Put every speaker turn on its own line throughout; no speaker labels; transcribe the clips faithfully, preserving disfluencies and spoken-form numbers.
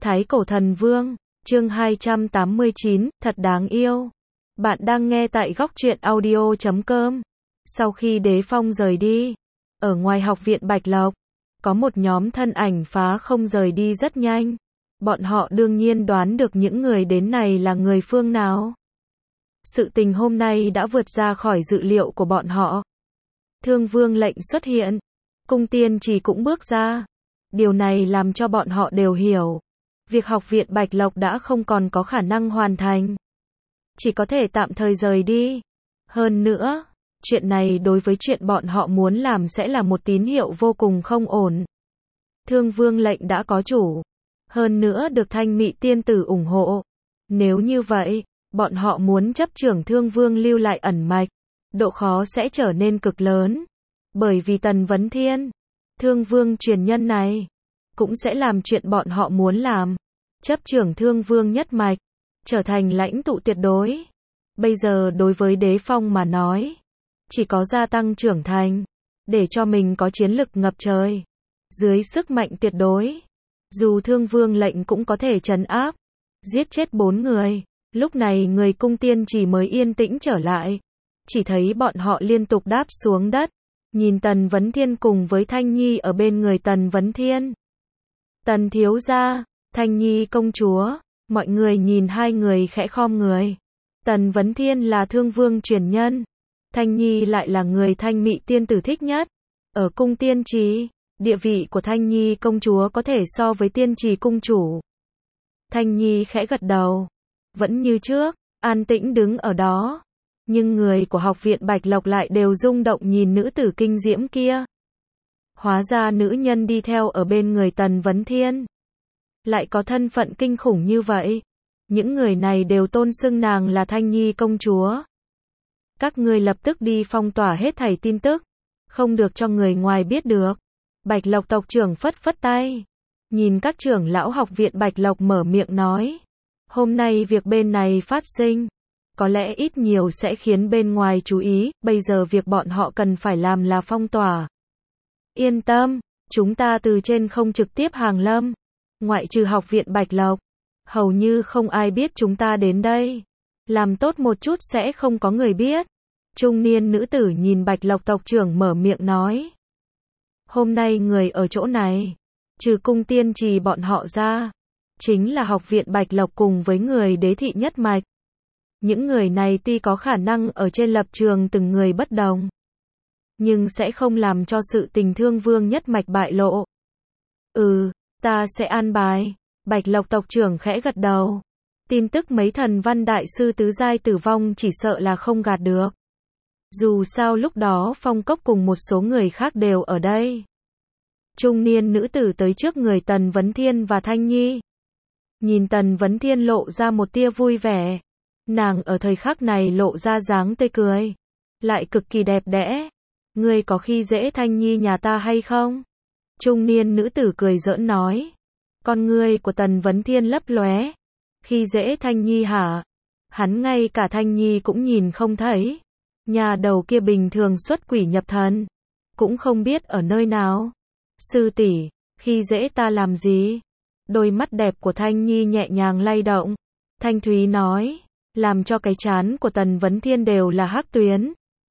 Thái Cổ Thần Vương, chương hai trăm tám mươi chín, thật đáng yêu. Bạn đang nghe tại góc truyện audio chấm com. Sau khi Đế Phong rời đi, ở ngoài học viện Bạch Lộc, có một nhóm thân ảnh phá không rời đi rất nhanh. Bọn họ đương nhiên đoán được những người đến này là người phương nào. Sự tình hôm nay đã vượt ra khỏi dự liệu của bọn họ. Thương Vương lệnh xuất hiện, Cung Tiên Trì cũng bước ra. Điều này làm cho bọn họ đều hiểu. Việc học viện Bạch Lộc đã không còn có khả năng hoàn thành. Chỉ có thể tạm thời rời đi. Hơn nữa, chuyện này đối với chuyện bọn họ muốn làm sẽ là một tín hiệu vô cùng không ổn. Thương Vương lệnh đã có chủ. Hơn nữa được Thanh Mị Tiên Tử ủng hộ. Nếu như vậy, bọn họ muốn chấp trưởng Thương Vương lưu lại ẩn mạch, độ khó sẽ trở nên cực lớn. Bởi vì Tần Vấn Thiên, Thương Vương truyền nhân này, cũng sẽ làm chuyện bọn họ muốn làm. Chấp trưởng Thương Vương nhất mạch, trở thành lãnh tụ tuyệt đối. Bây giờ đối với Đế Phong mà nói, chỉ có gia tăng trưởng thành, để cho mình có chiến lực ngập trời. Dưới sức mạnh tuyệt đối, dù Thương Vương lệnh cũng có thể trấn áp, giết chết bốn người. Lúc này người Cung Tiên Trì mới yên tĩnh trở lại. Chỉ thấy bọn họ liên tục đáp xuống đất. Nhìn Tần Vấn Thiên cùng với Thanh Nhi ở bên người Tần Vấn Thiên. Tần thiếu gia, Thanh Nhi công chúa, mọi người nhìn hai người khẽ khom người. Tần Vấn Thiên là Thương Vương truyền nhân, Thanh Nhi lại là người Thanh Mị Tiên Tử thích nhất. Ở Cung Tiên Trì, địa vị của Thanh Nhi công chúa có thể so với Tiên Trì cung chủ. Thanh Nhi khẽ gật đầu, vẫn như trước, an tĩnh đứng ở đó. Nhưng người của học viện Bạch Lộc lại đều rung động nhìn nữ tử kinh diễm kia. Hóa ra nữ nhân đi theo ở bên người Tần Vấn Thiên lại có thân phận kinh khủng như vậy. Những người này đều tôn xưng nàng là Thanh Nhi công chúa. Các ngươi lập tức đi phong tỏa hết thảy tin tức, không được cho người ngoài biết được. Bạch Lộc tộc trưởng phất phất tay, nhìn các trưởng lão học viện Bạch Lộc mở miệng nói. Hôm nay việc bên này phát sinh, có lẽ ít nhiều sẽ khiến bên ngoài chú ý, bây giờ việc bọn họ cần phải làm là phong tỏa. Yên tâm, chúng ta từ trên không trực tiếp hàng lâm. Ngoại trừ học viện Bạch Lộc, hầu như không ai biết chúng ta đến đây. Làm tốt một chút sẽ không có người biết. Trung niên nữ tử nhìn Bạch Lộc tộc trưởng mở miệng nói. Hôm nay người ở chỗ này, trừ Cung Tiên Trì bọn họ ra, chính là học viện Bạch Lộc cùng với người đế thị nhất mạch. Những người này tuy có khả năng ở trên lập trường từng người bất đồng, nhưng sẽ không làm cho sự tình Thương Vương nhất mạch bại lộ. Ừ, ta sẽ an bài. Bạch Lộc tộc trưởng khẽ gật đầu. Tin tức mấy thần văn đại sư tứ giai tử vong chỉ sợ là không gạt được. Dù sao lúc đó Phong Cốc cùng một số người khác đều ở đây. Trung niên nữ tử tới trước người Tần Vấn Thiên và Thanh Nhi. Nhìn Tần Vấn Thiên lộ ra một tia vui vẻ. Nàng ở thời khắc này lộ ra dáng tươi cười, lại cực kỳ đẹp đẽ. Ngươi có khi dễ Thanh Nhi nhà ta hay không? Trung niên nữ tử cười giỡn nói. Con ngươi của Tần Vấn Thiên lấp lóe. Khi dễ Thanh Nhi hả? Hắn ngay cả Thanh Nhi cũng nhìn không thấy. Nhà đầu kia bình thường xuất quỷ nhập thần, cũng không biết ở nơi nào. Sư tỷ, khi dễ ta làm gì? Đôi mắt đẹp của Thanh Nhi nhẹ nhàng lay động. Thanh Thúy nói, làm cho cái trán của Tần Vấn Thiên đều là hắc tuyến.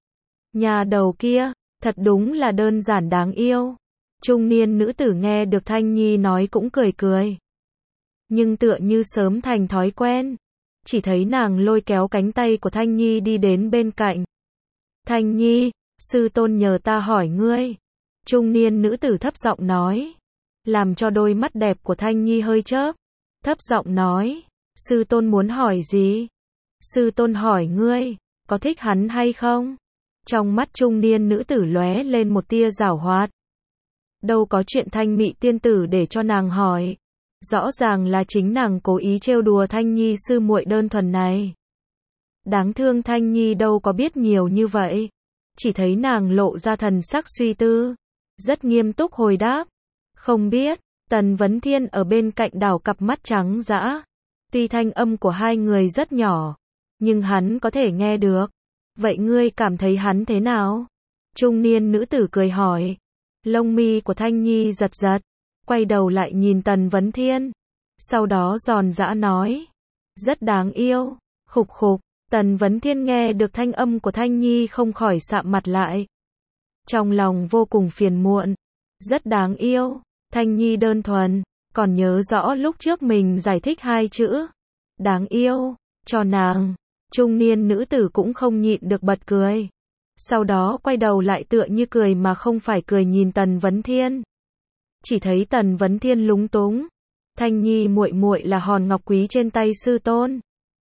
Nhà đầu kia, thật đúng là đơn giản đáng yêu. Trung niên nữ tử nghe được Thanh Nhi nói cũng cười cười. Nhưng tựa như sớm thành thói quen, chỉ thấy nàng lôi kéo cánh tay của Thanh Nhi đi đến bên cạnh. Thanh Nhi, sư tôn nhờ ta hỏi ngươi. Trung niên nữ tử thấp giọng nói, làm cho đôi mắt đẹp của Thanh Nhi hơi chớp. Thấp giọng nói, sư tôn muốn hỏi gì? Sư tôn hỏi ngươi, có thích hắn hay không? Trong mắt trung niên nữ tử lóe lên một tia giảo hoạt. Đâu có chuyện Thanh Mị Tiên Tử để cho nàng hỏi. Rõ ràng là chính nàng cố ý trêu đùa Thanh Nhi sư muội đơn thuần này. Đáng thương Thanh Nhi đâu có biết nhiều như vậy. Chỉ thấy nàng lộ ra thần sắc suy tư, rất nghiêm túc hồi đáp. Không biết. Tần Vấn Thiên ở bên cạnh đảo cặp mắt trắng dã. Tuy thanh âm của hai người rất nhỏ, nhưng hắn có thể nghe được. Vậy ngươi cảm thấy hắn thế nào? Trung niên nữ tử cười hỏi. Lông mi của Thanh Nhi giật giật, quay đầu lại nhìn Tần Vấn Thiên. sau đó giòn giã nói. Rất đáng yêu. Khục khục, Tần Vấn Thiên nghe được thanh âm của Thanh Nhi không khỏi sạm mặt lại. Trong lòng vô cùng phiền muộn. Rất đáng yêu. Thanh Nhi đơn thuần, còn nhớ rõ lúc trước mình giải thích hai chữ. Đáng yêu, cho nàng. Trung niên nữ tử cũng không nhịn được bật cười. Sau đó quay đầu lại tựa như cười mà không phải cười nhìn Tần Vấn Thiên. Chỉ thấy Tần Vấn Thiên lúng túng. Thanh Nhi muội muội là hòn ngọc quý trên tay sư tôn.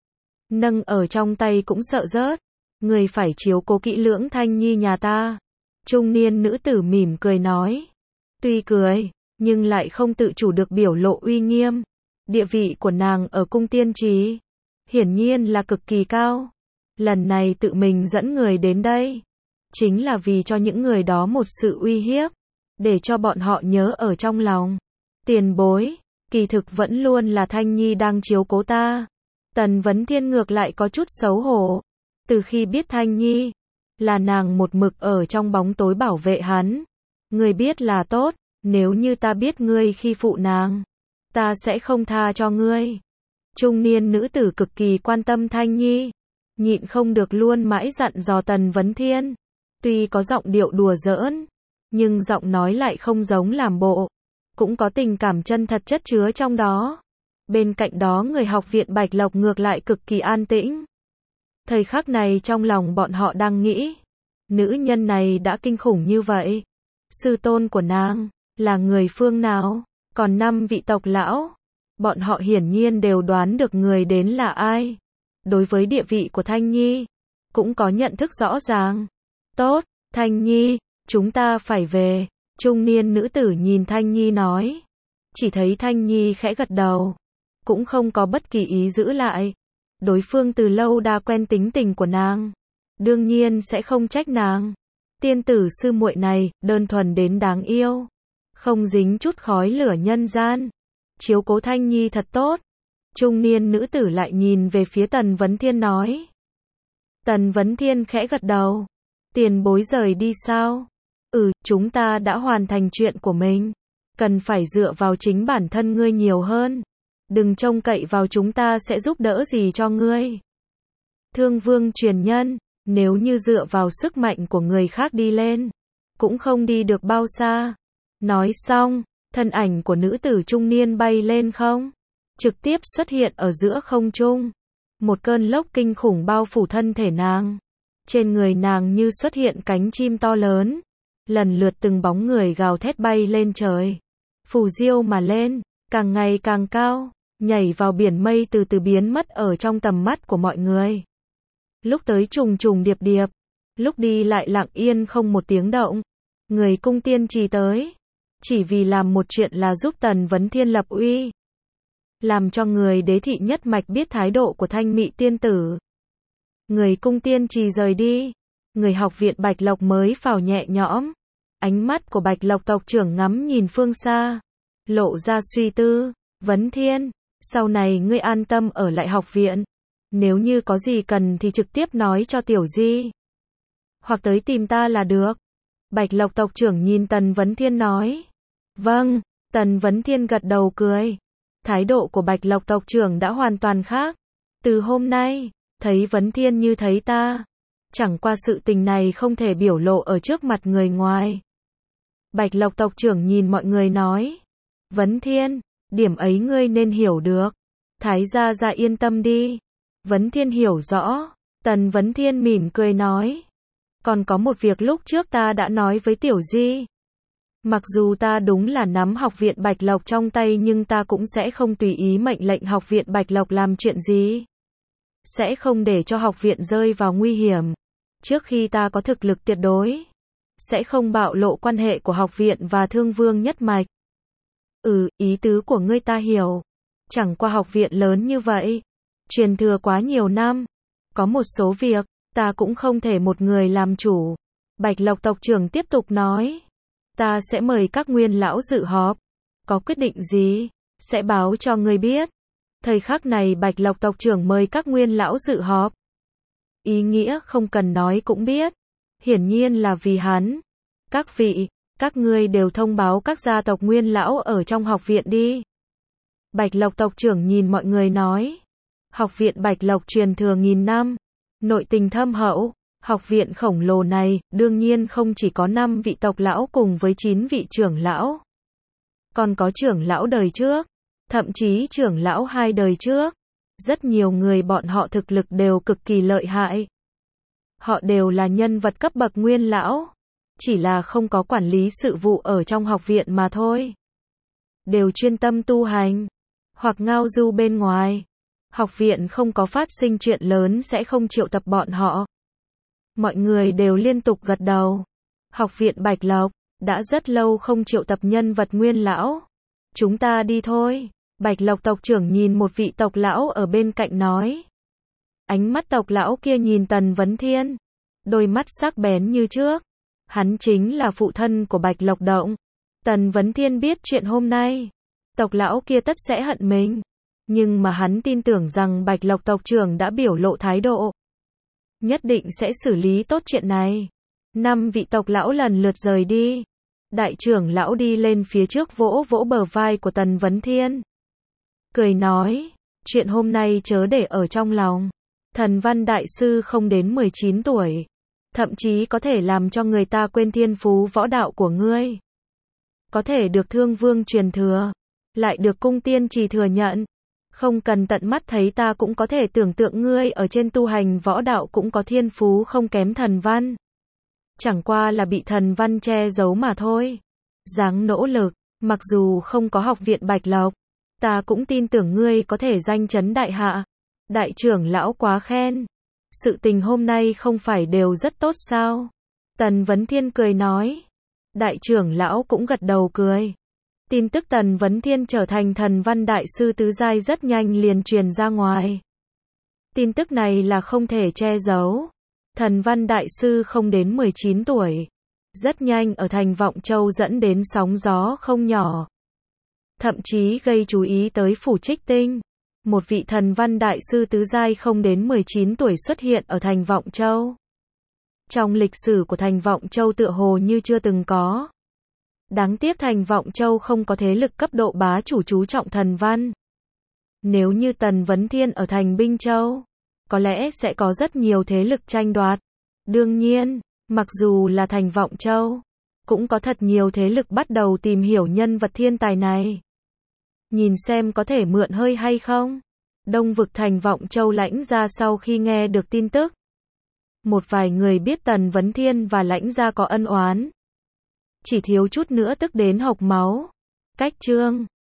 Nâng ở trong tay cũng sợ rớt. Người phải chiếu cố kỹ lưỡng Thanh Nhi nhà ta. Trung niên nữ tử mỉm cười nói. Tuy cười, nhưng lại không tự chủ được biểu lộ uy nghiêm. Địa vị của nàng ở cung tiên trì, hiển nhiên là cực kỳ cao. Lần này tự mình dẫn người đến đây, chính là vì cho những người đó một sự uy hiếp, để cho bọn họ nhớ ở trong lòng. Tiền bối, kỳ thực vẫn luôn là Thanh Nhi đang chiếu cố ta. Tần Vấn Thiên ngược lại có chút xấu hổ. Từ khi biết Thanh Nhi, là nàng một mực ở trong bóng tối bảo vệ hắn. Ngươi biết là tốt, nếu như ta biết ngươi khi phụ nàng, ta sẽ không tha cho ngươi. Trung niên nữ tử cực kỳ quan tâm Thanh Nhi, nhịn không được luôn mãi dặn dò Tần Vấn Thiên. Tuy có giọng điệu đùa giỡn, nhưng giọng nói lại không giống làm bộ, cũng có tình cảm chân thật chất chứa trong đó. Bên cạnh đó người học viện Bạch Lộc ngược lại cực kỳ an tĩnh. Thời khắc này trong lòng bọn họ đang nghĩ, nữ nhân này đã kinh khủng như vậy. Sư tôn của nàng, là người phương nào? Còn năm vị tộc lão, bọn họ hiển nhiên đều đoán được người đến là ai. Đối với địa vị của Thanh Nhi, cũng có nhận thức rõ ràng. Tốt, Thanh Nhi, chúng ta phải về. Trung niên nữ tử nhìn Thanh Nhi nói. Chỉ thấy Thanh Nhi khẽ gật đầu, cũng không có bất kỳ ý giữ lại. Đối phương từ lâu đã quen tính tình của nàng, đương nhiên sẽ không trách nàng. Tiên tử sư muội này, đơn thuần đến đáng yêu, không dính chút khói lửa nhân gian. Chiếu cố Thanh Nhi thật tốt. Trung niên nữ tử lại nhìn về phía Tần Vấn Thiên nói. Tần Vấn Thiên khẽ gật đầu. Tiền bối rời đi sao? Ừ, chúng ta đã hoàn thành chuyện của mình. Cần phải dựa vào chính bản thân ngươi nhiều hơn. Đừng trông cậy vào chúng ta sẽ giúp đỡ gì cho ngươi. Thương vương truyền nhân, nếu như dựa vào sức mạnh của người khác đi lên, cũng không đi được bao xa. Nói xong, thân ảnh của nữ tử trung niên bay lên không, trực tiếp xuất hiện ở giữa không trung. Một cơn lốc kinh khủng bao phủ thân thể nàng. Trên người nàng như xuất hiện cánh chim to lớn, lần lượt từng bóng người gào thét bay lên trời, phù diêu mà lên, càng ngày càng cao, nhảy vào biển mây từ từ biến mất ở trong tầm mắt của mọi người. Lúc tới trùng trùng điệp điệp, lúc đi lại lặng yên không một tiếng động. Người cung tiên trì tới, chỉ vì làm một chuyện là giúp Tần Vấn Thiên lập uy, làm cho người đế thị nhất mạch biết thái độ của Thanh Mị tiên tử. Người cung tiên trì rời đi, người học viện Bạch Lộc mới phào nhẹ nhõm. Ánh mắt của Bạch Lộc tộc trưởng ngắm nhìn phương xa, lộ ra suy tư. Vấn Thiên, sau này ngươi an tâm ở lại học viện, nếu như có gì cần thì trực tiếp nói cho Tiểu Di, hoặc tới tìm ta là được. Bạch Lộc tộc trưởng nhìn Tần Vấn Thiên nói. Vâng. Tần Vấn Thiên gật đầu cười. Thái độ của Bạch Lộc tộc trưởng đã hoàn toàn khác. Từ hôm nay, thấy Vấn Thiên như thấy ta. Chẳng qua sự tình này không thể biểu lộ ở trước mặt người ngoài. Bạch Lộc tộc trưởng nhìn mọi người nói. Vấn Thiên, điểm ấy ngươi nên hiểu được. Thái gia gia yên tâm đi. Vấn Thiên hiểu rõ. Tần Vấn Thiên mỉm cười nói. Còn có một việc lúc trước ta đã nói với Tiểu Di. Mặc dù ta đúng là nắm học viện Bạch Lộc trong tay nhưng ta cũng sẽ không tùy ý mệnh lệnh học viện Bạch Lộc làm chuyện gì. Sẽ không để cho học viện rơi vào nguy hiểm. Trước khi ta có thực lực tuyệt đối, sẽ không bạo lộ quan hệ của học viện và Thương Vương nhất mạch. Ừ, ý tứ của ngươi ta hiểu. Chẳng qua học viện lớn như vậy, truyền thừa quá nhiều năm, có một số việc ta cũng không thể một người làm chủ. Bạch Lộc tộc trưởng tiếp tục nói. Ta sẽ mời các nguyên lão dự họp. Có quyết định gì, sẽ báo cho ngươi biết. Thời khắc này Bạch Lộc tộc trưởng mời các nguyên lão dự họp. Ý nghĩa không cần nói cũng biết. Hiển nhiên là vì hắn. Các vị, các ngươi đều thông báo các gia tộc nguyên lão ở trong học viện đi. Bạch Lộc tộc trưởng nhìn mọi người nói. Học viện Bạch Lộc truyền thừa nghìn năm, nội tình thâm hậu. Học viện khổng lồ này, đương nhiên không chỉ có năm vị tộc lão cùng với chín vị trưởng lão. Còn có trưởng lão đời trước, thậm chí trưởng lão hai đời trước. Rất nhiều người bọn họ thực lực đều cực kỳ lợi hại. Họ đều là nhân vật cấp bậc nguyên lão. Chỉ là không có quản lý sự vụ ở trong học viện mà thôi. Đều chuyên tâm tu hành, hoặc ngao du bên ngoài. Học viện không có phát sinh chuyện lớn sẽ không triệu tập bọn họ. Mọi người đều liên tục gật đầu. Học viện Bạch Lộc, đã rất lâu không triệu tập nhân vật nguyên lão. Chúng ta đi thôi. Bạch Lộc tộc trưởng nhìn một vị tộc lão ở bên cạnh nói. Ánh mắt tộc lão kia nhìn Tần Vấn Thiên. Đôi mắt sắc bén như trước. Hắn chính là phụ thân của Bạch Lộc Động. Tần Vấn Thiên biết chuyện hôm nay. Tộc lão kia tất sẽ hận mình. Nhưng mà hắn tin tưởng rằng Bạch Lộc tộc trưởng đã biểu lộ thái độ. Nhất định sẽ xử lý tốt chuyện này. Năm vị tộc lão lần lượt rời đi. Đại trưởng lão đi lên phía trước vỗ vỗ bờ vai của Tần Vấn Thiên. Cười nói, chuyện hôm nay chớ để ở trong lòng. Thần Văn Đại Sư không đến mười chín tuổi. Thậm chí có thể làm cho người ta quên thiên phú võ đạo của ngươi. Có thể được Thương Vương truyền thừa. Lại được cung tiên trì thừa nhận. Không cần tận mắt thấy ta cũng có thể tưởng tượng ngươi ở trên tu hành võ đạo cũng có thiên phú không kém Thần Văn. Chẳng qua là bị Thần Văn che giấu mà thôi. Dáng nỗ lực, mặc dù không có học viện Bạch Lộc, ta cũng tin tưởng ngươi có thể danh chấn đại hạ. Đại trưởng lão quá khen. Sự tình hôm nay không phải đều rất tốt sao? Tần Vấn Thiên cười nói. Đại trưởng lão cũng gật đầu cười. Tin tức Tần Vấn Thiên trở thành Thần Văn Đại Sư tứ giai rất nhanh liền truyền ra ngoài. Tin tức này là không thể che giấu. Thần Văn Đại Sư không đến mười chín tuổi. Rất nhanh ở thành Vọng Châu dẫn đến sóng gió không nhỏ. Thậm chí gây chú ý tới Phủ Trích Tinh. Một vị Thần Văn Đại Sư tứ giai không đến mười chín tuổi xuất hiện ở thành Vọng Châu. Trong lịch sử của thành Vọng Châu tựa hồ như chưa từng có. Đáng tiếc thành Vọng Châu không có thế lực cấp độ bá chủ chú trọng thần văn. Nếu như Tần Vấn Thiên ở thành Binh Châu, có lẽ sẽ có rất nhiều thế lực tranh đoạt. Đương nhiên, mặc dù là thành Vọng Châu, cũng có thật nhiều thế lực bắt đầu tìm hiểu nhân vật thiên tài này. Nhìn xem có thể mượn hơi hay không. Đông vực thành Vọng Châu Lãnh Gia sau khi nghe được tin tức. Một vài người biết Tần Vấn Thiên và Lãnh Gia có ân oán. Chỉ thiếu chút nữa tức đến hộc máu. Cách chương